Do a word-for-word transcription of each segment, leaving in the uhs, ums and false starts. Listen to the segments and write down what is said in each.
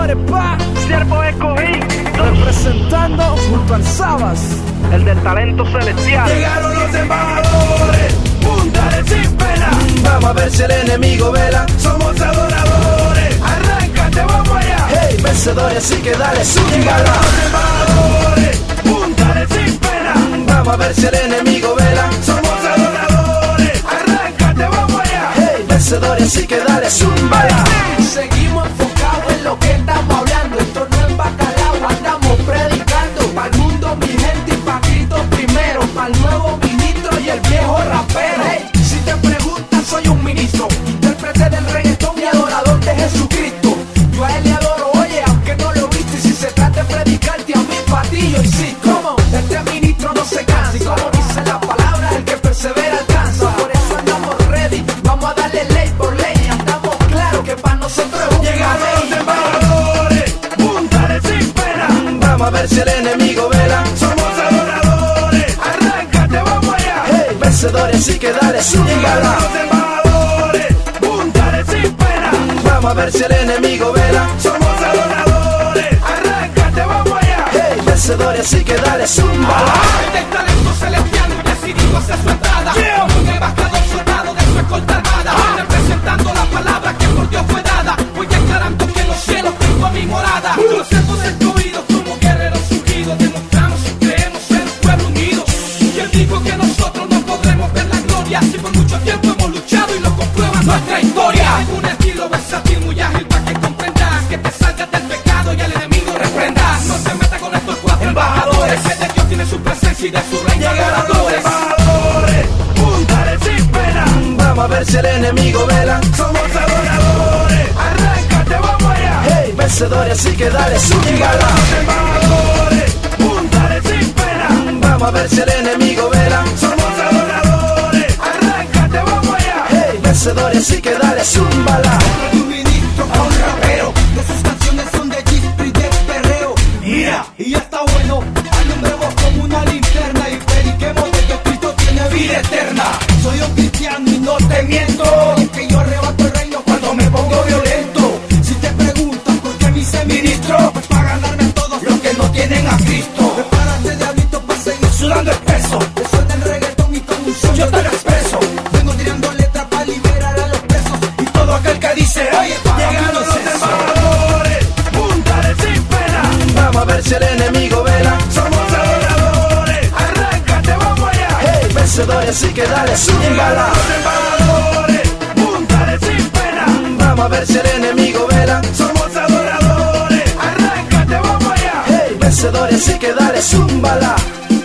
Embajadores pa' Siervo escogido, representando junto al Sabas, el del talento celestial. Llegaron los embajadores, punta de sin pena. Vamos a ver si el enemigo vela. Somos adoradores, arráncate, vamos allá. Hey, vencedores, así que dale Llegaron zúmbala. los embajadores, punta de sin pena. Vamos a ver si el enemigo vela. Somos adoradores, arráncate, vamos allá. Hey, vencedores, así que dale zúmbala. Seguimos enfocados en lo que estamos hablando. Esto no es bacalao, andamos predicando. Para el mundo, mi gente, y pa' Cristo primero. Para el nuevo ministro y el viejo rapero. Hey, si te preguntas, soy un ministro, intérprete del reggaetón y adorador de Jesucristo. Yo a él le adoro, oye, aunque no lo viste. Y si se trata de predicarte a mí, pa' ti yo insisto. ¿Cómo? Este ministro no se cansa. Y como dice la palabra, el que persevera alcanza. Por eso andamos ready, vamos a darle ley por ley. Andamos claro que para nosotros es un Llegaron los camey. embajadores, punta de sin pena. Vamos a ver si el enemigo vela. Somos adoradores, arráncate, vamos allá. Hey, vencedores, así que dale Llegaron zúmbala. los embajadores, punta de sin pena. Vamos a ver si el enemigo vela. Somos adoradores, arráncate, vamos allá. Hey, vencedores, así que dale zúmbala. Del talento celestial y decidido hacia su entrada. Como un embajador soldado de su escolta armada. Representando la palabra que por Dios fue dada. Voy declarando que en los cielos tengo mi morada. Los hemos escogido como guerreros surgidos. Demostramos y creemos ser un pueblo unido. Y él dijo que nosotros no podremos ver la gloria. Si por mucho tiempo hemos luchado y lo comprueba nuestra historia. Un estilo versátil muy ágil para que comprendas. Que te salgas del pecado y al enemigo reprendas. No se meta con estos cuatro embajadores. Que de Dios tiene su presencia y de su reino Llegaron los adoradores. embajadores, punta de sin pena. Vamos a ver si el enemigo vela. Somos adoradores, arráncate, vamos allá. Hey, vencedores, así que dale zúmbala. Llegaron los embajadores, punta de sin pena. Vamos a ver si el enemigo vela. Somos adoradores, arráncate, vamos allá. Hey, vencedores, así que dale zúmbala. Un ministro a un rapero. De sus canciones son de chispa y de perreo. Mira, Y ya está bueno, alumbremos como una linterna y prediquemos de que Cristo tiene vida eterna. Soy un cristiano y no te miento, es que yo arrebato el reino cuando me pongo violento. Si te preguntan por qué me hice ministro, pues para ganarme a todos los que no tienen a Cristo. Prepárate, diablito, para seguir sudando espeso. Te suelta el reggaetón y con un son yo te lo expreso. Vengo tirando letras para liberar a los presos. Y todo aquel que dice, oye, para mí llegaron no los es eso. embajadores, punta de sin pena. Vamos a ver si el enemigo vela. Somos adoradores, arráncate, vamos allá. Hey, vencedores, así que dale zúmbala. Los embajadores, punta de sin pena. Vamos a ver si el enemigo vela. Somos adoradores, arráncate, vamos allá. Hey, vencedores, así que dale zúmbala.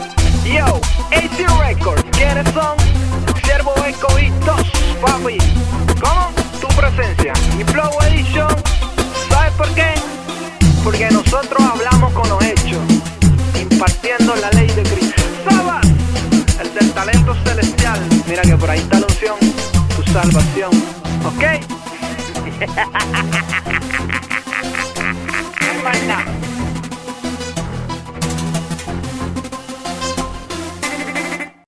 Yo, A C Records, ¿quiénes son? Siervo escogido, papi. ¿Cómo? Tu presencia. Y Flow Edition, ¿sabes por qué? Porque nosotros hablamos con los hechos, impartiendo la ley de Cristo. Sabas, el del talento celestial. Mira que por ahí está la unción, tu salvación. ¿Ok? No hay más nada.